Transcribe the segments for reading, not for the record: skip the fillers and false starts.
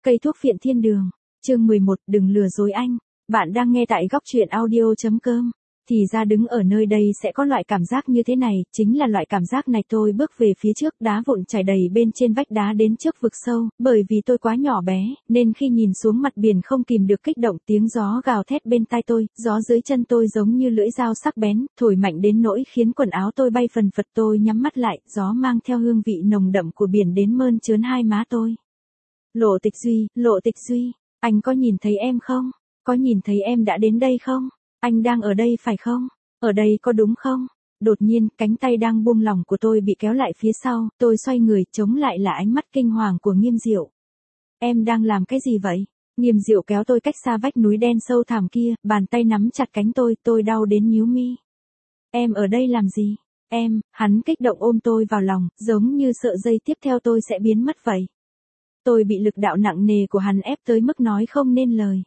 Cây thuốc phiện thiên đường. Chương 11, đừng lừa dối anh. Bạn đang nghe tại góc truyện audio.com. Thì ra đứng ở nơi đây sẽ có loại cảm giác như thế này, chính là loại cảm giác này. Tôi bước về phía trước, đá vụn chảy đầy bên trên vách đá đến trước vực sâu, bởi vì tôi quá nhỏ bé, nên khi nhìn xuống mặt biển không kìm được kích động. Tiếng gió gào thét bên tai tôi, gió dưới chân tôi giống như lưỡi dao sắc bén, thổi mạnh đến nỗi khiến quần áo tôi bay phần phật. Tôi nhắm mắt lại, gió mang theo hương vị nồng đậm của biển đến mơn trớn hai má tôi. Lộ Tịch Duy, anh có nhìn thấy em không? Có nhìn thấy em đã đến đây không? Anh đang ở đây phải không? Ở đây có đúng không? Đột nhiên, cánh tay đang buông lỏng của tôi bị kéo lại phía sau, tôi xoay người, chống lại là ánh mắt kinh hoàng của Nghiêm Diệu. Em đang làm cái gì vậy? Nghiêm Diệu kéo tôi cách xa vách núi đen sâu thẳm kia, bàn tay nắm chặt cánh tôi đau đến nhíu mi. Em ở đây làm gì? Hắn kích động ôm tôi vào lòng, giống như sợ giây tiếp theo tôi sẽ biến mất vậy. Tôi bị lực đạo nặng nề của hắn ép tới mức nói không nên lời.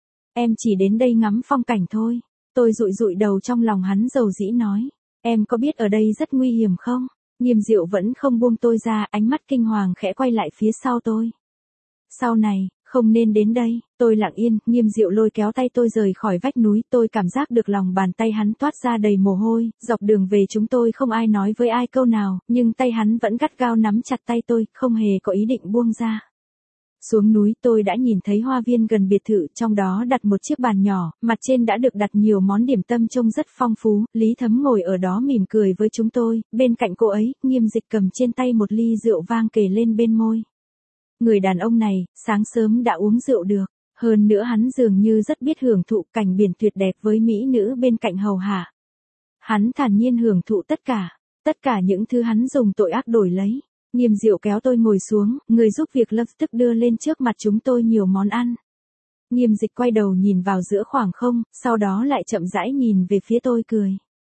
Em chỉ đến đây ngắm phong cảnh thôi. Tôi dụi đầu trong lòng hắn dầu dĩ nói. Em có biết ở đây rất nguy hiểm không? Nghiêm Diệu vẫn không buông tôi ra, ánh mắt kinh hoàng khẽ quay lại phía sau tôi. Sau này, không nên đến đây. Tôi lặng yên, Nghiêm Diệu lôi kéo tay tôi rời khỏi vách núi. Tôi cảm giác được lòng bàn tay hắn toát ra đầy mồ hôi. Dọc đường về chúng tôi không ai nói với ai câu nào, nhưng tay hắn vẫn gắt gao nắm chặt tay tôi, không hề có ý định buông ra. Xuống núi tôi đã nhìn thấy hoa viên gần biệt thự, trong đó đặt một chiếc bàn nhỏ, mặt trên đã được đặt nhiều món điểm tâm trông rất phong phú. Lý Thấm ngồi ở đó mỉm cười với chúng tôi, bên cạnh cô ấy, Nghiêm Dịch cầm trên tay một ly rượu vang kề lên bên môi. Người đàn ông này, sáng sớm đã uống rượu được, hơn nữa hắn dường như rất biết hưởng thụ cảnh biển tuyệt đẹp với mỹ nữ bên cạnh hầu hạ. Hắn thản nhiên hưởng thụ tất cả những thứ hắn dùng tội ác đổi lấy. Nghiêm Diệu kéo tôi ngồi xuống, người giúp việc lập tức đưa lên trước mặt chúng tôi nhiều món ăn. Nghiêm Dịch quay đầu nhìn vào giữa khoảng không, sau đó lại chậm rãi nhìn về phía tôi cười.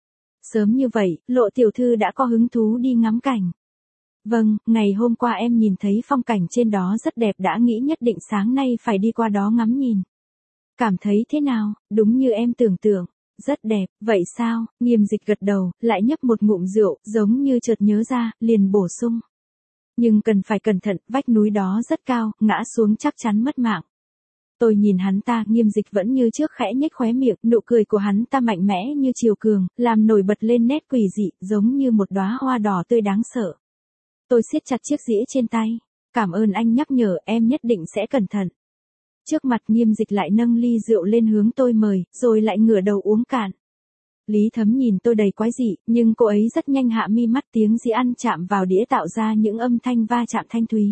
Sớm như vậy, Lộ tiểu thư đã có hứng thú đi ngắm cảnh. Vâng, ngày hôm qua em nhìn thấy phong cảnh trên đó rất đẹp, đã nghĩ nhất định sáng nay phải đi qua đó ngắm nhìn. Cảm thấy thế nào? Đúng như em tưởng tượng. Rất đẹp, vậy sao? Nghiêm Dịch gật đầu, lại nhấp một ngụm rượu, giống như chợt nhớ ra, liền bổ sung. Nhưng cần phải cẩn thận, vách núi đó rất cao, ngã xuống chắc chắn mất mạng. Tôi nhìn hắn ta, Nghiêm Dịch vẫn như trước khẽ nhếch khóe miệng, nụ cười của hắn ta mạnh mẽ như chiều cường, làm nổi bật lên nét quỷ dị, giống như một đóa hoa đỏ tươi đáng sợ. Tôi siết chặt chiếc dĩa trên tay. Cảm ơn anh nhắc nhở, em nhất định sẽ cẩn thận. Trước mặt Nghiêm Dịch lại nâng ly rượu lên hướng tôi mời, rồi lại ngửa đầu uống cạn. Lý Thấm nhìn tôi đầy quái dị, nhưng cô ấy rất nhanh hạ mi mắt, tiếng dĩa ăn chạm vào đĩa tạo ra những âm thanh va chạm thanh thúy.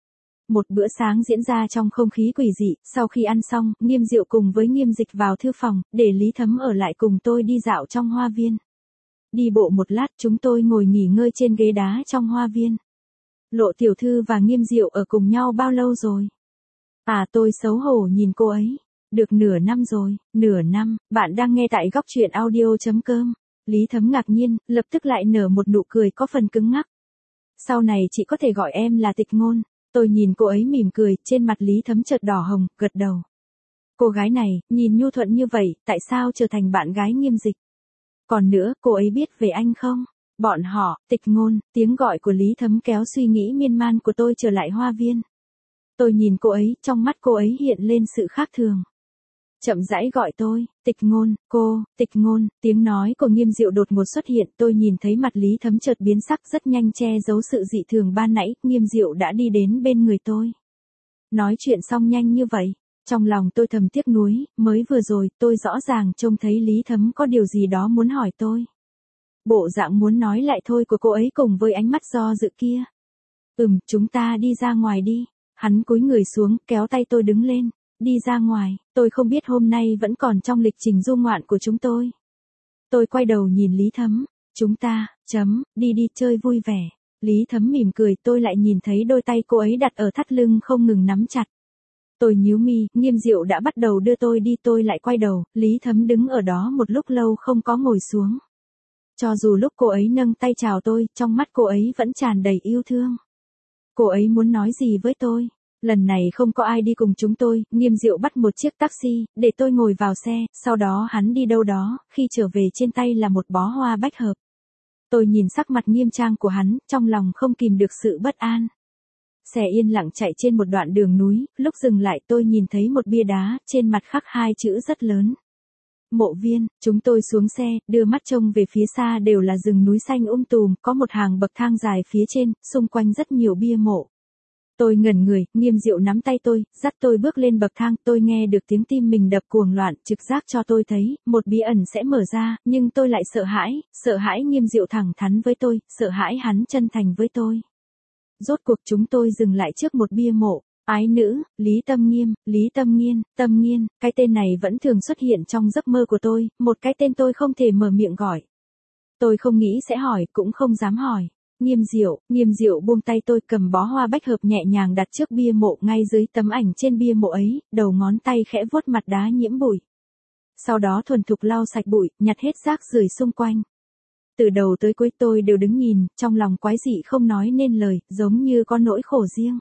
Một bữa sáng diễn ra trong không khí quỷ dị, sau khi ăn xong, Nghiêm Diệu cùng với Nghiêm Dịch vào thư phòng, để Lý Thấm ở lại cùng tôi đi dạo trong hoa viên. Đi bộ một lát chúng tôi ngồi nghỉ ngơi trên ghế đá trong hoa viên. Lộ tiểu thư và Nghiêm Diệu ở cùng nhau bao lâu rồi? Tôi xấu hổ nhìn cô ấy. Được nửa năm rồi. Nửa năm, bạn đang nghe tại góc truyện audio.com. Lý Thấm ngạc nhiên, lập tức lại nở một nụ cười có phần cứng ngắc. Sau này chị có thể gọi em là Tịch Ngôn. Tôi nhìn cô ấy mỉm cười, trên mặt Lý Thấm chợt đỏ hồng, gật đầu. Cô gái này, nhìn nhu thuận như vậy, tại sao trở thành bạn gái Nghiêm Dịch? Còn nữa, cô ấy biết về anh không? Bọn họ, Tịch Ngôn, tiếng gọi của Lý Thấm kéo suy nghĩ miên man của tôi trở lại hoa viên. Tôi nhìn cô ấy, trong mắt cô ấy hiện lên sự khác thường. Chậm rãi gọi tôi, Tịch Ngôn, cô, Tịch Ngôn, tiếng nói của Nghiêm Diệu đột ngột xuất hiện, tôi nhìn thấy mặt Lý Thấm chợt biến sắc, rất nhanh che giấu sự dị thường ban nãy, Nghiêm Diệu đã đi đến bên người tôi. Nói chuyện xong nhanh như vậy, trong lòng tôi thầm tiếc nuối, mới vừa rồi, tôi rõ ràng trông thấy Lý Thấm có điều gì đó muốn hỏi tôi. Bộ dạng muốn nói lại thôi của cô ấy cùng với ánh mắt do dự kia. Chúng ta đi ra ngoài đi. Hắn cúi người xuống, kéo tay tôi đứng lên. Đi ra ngoài, tôi không biết hôm nay vẫn còn trong lịch trình du ngoạn của chúng tôi. Tôi quay đầu nhìn Lý Thấm. Chúng ta, đi chơi vui vẻ. Lý Thấm mỉm cười, tôi lại nhìn thấy đôi tay cô ấy đặt ở thắt lưng không ngừng nắm chặt. Tôi nhíu mi, Nghiêm Diệu đã bắt đầu đưa tôi đi, tôi lại quay đầu, Lý Thấm đứng ở đó một lúc lâu không có ngồi xuống. Cho dù lúc cô ấy nâng tay chào tôi, trong mắt cô ấy vẫn tràn đầy yêu thương. Cô ấy muốn nói gì với tôi? Lần này không có ai đi cùng chúng tôi, Nghiêm Diệu bắt một chiếc taxi, để tôi ngồi vào xe, sau đó hắn đi đâu đó, khi trở về trên tay là một bó hoa bách hợp. Tôi nhìn sắc mặt nghiêm trang của hắn, trong lòng không kìm được sự bất an. Xe yên lặng chạy trên một đoạn đường núi, lúc dừng lại tôi nhìn thấy một bia đá, trên mặt khắc hai chữ rất lớn. Mộ Viên. Chúng tôi xuống xe, đưa mắt trông về phía xa đều là rừng núi xanh tùm, có một hàng bậc thang dài phía trên, xung quanh rất nhiều bia mộ. Tôi ngẩn người, Nghiêm Diệu nắm tay tôi, dắt tôi bước lên bậc thang, tôi nghe được tiếng tim mình đập cuồng loạn, trực giác cho tôi thấy, một bí ẩn sẽ mở ra, nhưng tôi lại sợ hãi Nghiêm Diệu thẳng thắn với tôi, sợ hãi hắn chân thành với tôi. Rốt cuộc chúng tôi dừng lại trước một bia mộ. Ái nữ, Lý Tâm Nghiêm, Lý Tâm Nghiên, cái tên này vẫn thường xuất hiện trong giấc mơ của tôi, một cái tên tôi không thể mở miệng gọi. Tôi không nghĩ sẽ hỏi, cũng không dám hỏi. Nghiêm Diệu buông tay tôi, cầm bó hoa bách hợp nhẹ nhàng đặt trước bia mộ, ngay dưới tấm ảnh trên bia mộ ấy, đầu ngón tay khẽ vuốt mặt đá nhiễm bụi. Sau đó thuần thục lau sạch bụi, nhặt hết rác rưởi xung quanh. Từ đầu tới cuối tôi đều đứng nhìn, trong lòng quái dị không nói nên lời, giống như có nỗi khổ riêng.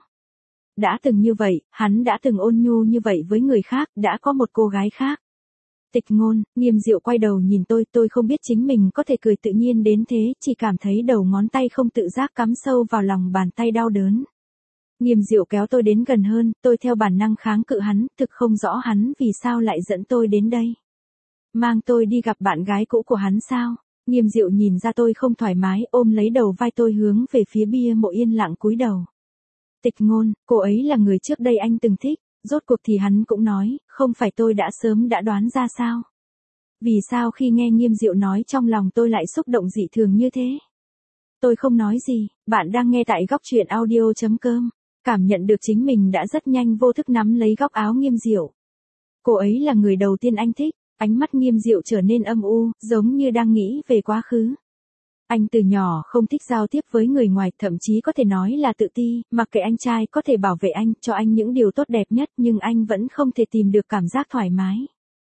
Đã từng như vậy, hắn đã từng ôn nhu như vậy với người khác, đã có một cô gái khác. Tịch Ngôn. Nghiêm Diệu quay đầu nhìn tôi không biết chính mình có thể cười tự nhiên đến thế, chỉ cảm thấy đầu ngón tay không tự giác cắm sâu vào lòng bàn tay đau đớn. Nghiêm Diệu kéo tôi đến gần hơn, tôi theo bản năng kháng cự hắn, thực không rõ hắn vì sao lại dẫn tôi đến đây. Mang tôi đi gặp bạn gái cũ của hắn sao? Nghiêm Diệu nhìn ra tôi không thoải mái, ôm lấy đầu vai tôi hướng về phía bia mộ yên lặng cúi đầu. Tịch Ngôn, cô ấy là người trước đây anh từng thích, rốt cuộc thì hắn cũng nói, không phải tôi đã sớm đã đoán ra sao? Vì sao khi nghe Nghiêm Diệu nói trong lòng tôi lại xúc động dị thường như thế? Tôi không nói gì, bạn đang nghe tại góc truyện audio.com, cảm nhận được chính mình đã rất nhanh vô thức nắm lấy góc áo Nghiêm Diệu. Cô ấy là người đầu tiên anh thích, ánh mắt Nghiêm Diệu trở nên âm u, giống như đang nghĩ về quá khứ. Anh từ nhỏ không thích giao tiếp với người ngoài, thậm chí có thể nói là tự ti, mặc kệ anh trai có thể bảo vệ anh, cho anh những điều tốt đẹp nhất, nhưng anh vẫn không thể tìm được cảm giác thoải mái.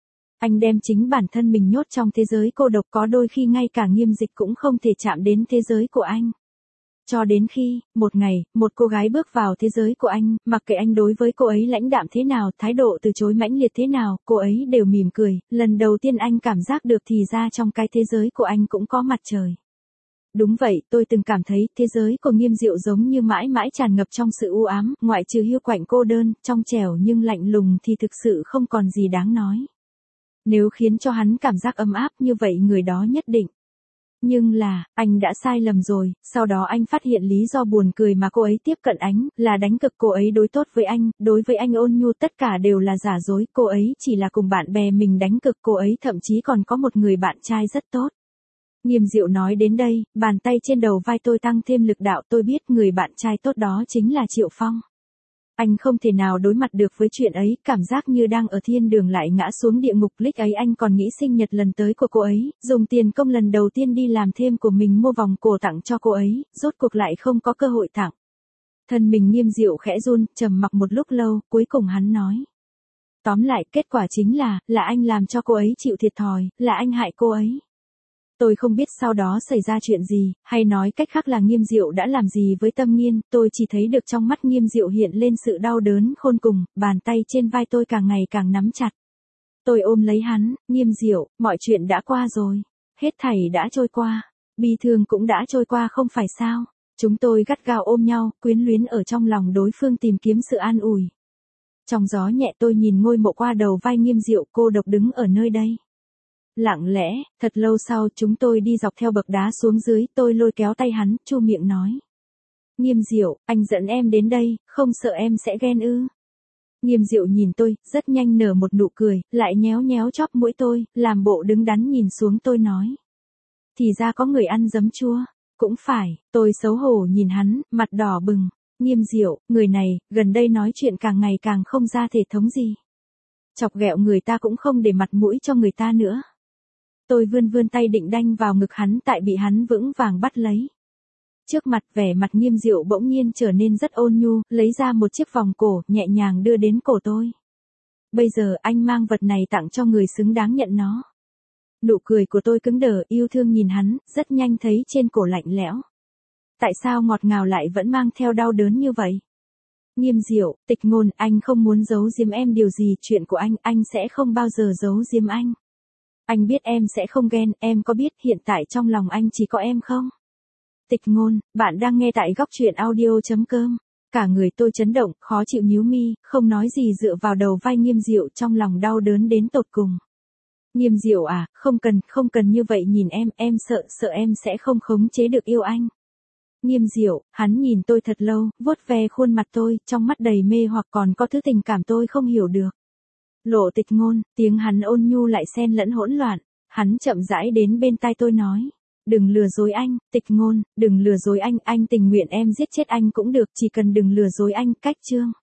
Anh đem chính bản thân mình nhốt trong thế giới cô độc, có đôi khi ngay cả Nghiêm Dịch cũng không thể chạm đến thế giới của anh. Cho đến khi, một ngày, một cô gái bước vào thế giới của anh, mặc kệ anh đối với cô ấy lãnh đạm thế nào, thái độ từ chối mãnh liệt thế nào, cô ấy đều mỉm cười, lần đầu tiên anh cảm giác được thì ra trong cái thế giới của anh cũng có mặt trời. Đúng vậy, tôi từng cảm thấy, thế giới của Nghiêm Diệu giống như mãi mãi tràn ngập trong sự u ám, ngoại trừ hiu quạnh cô đơn, trong trẻo nhưng lạnh lùng thì thực sự không còn gì đáng nói. Nếu khiến cho hắn cảm giác ấm áp như vậy người đó nhất định. Nhưng là, anh đã sai lầm rồi, sau đó anh phát hiện lý do buồn cười mà cô ấy tiếp cận anh, là đánh cực cô ấy đối tốt với anh, đối với anh ôn nhu, tất cả đều là giả dối, cô ấy chỉ là cùng bạn bè mình đánh cực, cô ấy thậm chí còn có một người bạn trai rất tốt. Nghiêm Diệu nói đến đây, bàn tay trên đầu vai tôi tăng thêm lực đạo, tôi biết người bạn trai tốt đó chính là Triệu Phong. Anh không thể nào đối mặt được với chuyện ấy, cảm giác như đang ở thiên đường lại ngã xuống địa ngục. Lúc ấy anh còn nghĩ sinh nhật lần tới của cô ấy, dùng tiền công lần đầu tiên đi làm thêm của mình mua vòng cổ tặng cho cô ấy, rốt cuộc lại không có cơ hội tặng. Thân mình Nghiêm Diệu khẽ run, trầm mặc một lúc lâu, cuối cùng hắn nói. Tóm lại, kết quả chính là anh làm cho cô ấy chịu thiệt thòi, là anh hại cô ấy. Tôi không biết sau đó xảy ra chuyện gì, hay nói cách khác là Nghiêm Diệu đã làm gì với Tâm Nghiên, tôi chỉ thấy được trong mắt Nghiêm Diệu hiện lên sự đau đớn khôn cùng, bàn tay trên vai tôi càng ngày càng nắm chặt. Tôi ôm lấy hắn, Nghiêm Diệu, mọi chuyện đã qua rồi. Hết thảy đã trôi qua. Bi thương cũng đã trôi qua không phải sao. Chúng tôi gắt gao ôm nhau, quyến luyến ở trong lòng đối phương tìm kiếm sự an ủi. Trong gió nhẹ tôi nhìn ngôi mộ qua đầu vai Nghiêm Diệu, cô độc đứng ở nơi đây. Lặng lẽ, thật lâu sau chúng tôi đi dọc theo bậc đá xuống dưới, tôi lôi kéo tay hắn, chu miệng nói. Nghiêm Diệu, anh dẫn em đến đây, không sợ em sẽ ghen ư? Nghiêm Diệu nhìn tôi, rất nhanh nở một nụ cười, lại nhéo nhéo chóp mũi tôi, làm bộ đứng đắn nhìn xuống tôi nói. Thì ra có người ăn giấm chua, cũng phải, tôi xấu hổ nhìn hắn, mặt đỏ bừng. Nghiêm Diệu, người này, gần đây nói chuyện càng ngày càng không ra thể thống gì. Chọc ghẹo người ta cũng không để mặt mũi cho người ta nữa. Tôi vươn tay định đanh vào ngực hắn, tại bị hắn vững vàng bắt lấy. Trước mặt, vẻ mặt Nghiêm Diệu bỗng nhiên trở nên rất ôn nhu, lấy ra một chiếc vòng cổ, nhẹ nhàng đưa đến cổ tôi. Bây giờ anh mang vật này tặng cho người xứng đáng nhận nó. Nụ cười của tôi cứng đờ, yêu thương nhìn hắn, rất nhanh thấy trên cổ lạnh lẽo. Tại sao ngọt ngào lại vẫn mang theo đau đớn như vậy? Nghiêm Diệu, Tịch Ngôn, anh không muốn giấu giếm em điều gì, chuyện của anh sẽ không bao giờ giấu giếm anh. Anh biết em sẽ không ghen, em có biết hiện tại trong lòng anh chỉ có em không? Tịch Ngôn, bạn đang nghe tại góc truyện audio.com. Cả người tôi chấn động, khó chịu nhíu mi, không nói gì dựa vào đầu vai Nghiêm Diệu trong lòng đau đớn đến tột cùng. Nghiêm Diệu à, không cần như vậy nhìn em sợ em sẽ không khống chế được yêu anh. Nghiêm Diệu, hắn nhìn tôi thật lâu, vuốt ve khuôn mặt tôi, trong mắt đầy mê hoặc còn có thứ tình cảm tôi không hiểu được. Lộ Tịch Ngôn, tiếng hắn ôn nhu lại xen lẫn hỗn loạn, hắn chậm rãi đến bên tai tôi nói. Đừng lừa dối anh, Tịch Ngôn, đừng lừa dối anh tình nguyện em giết chết anh cũng được, chỉ cần đừng lừa dối anh, cách chương.